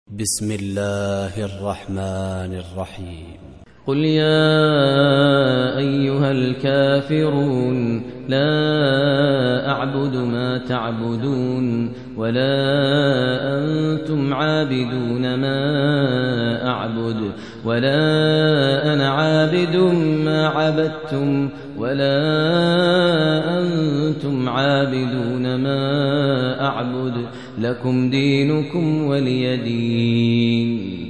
بسم الله الرحمن الرحيم قل يا أيها الكافرون لا أعبد ما تعبدون ولا أنتم عابدون ما أعبد ولا أنا عابد ما عبدتم ولا أنتم عابدون ما أعبد لكم دينكم ولي دين.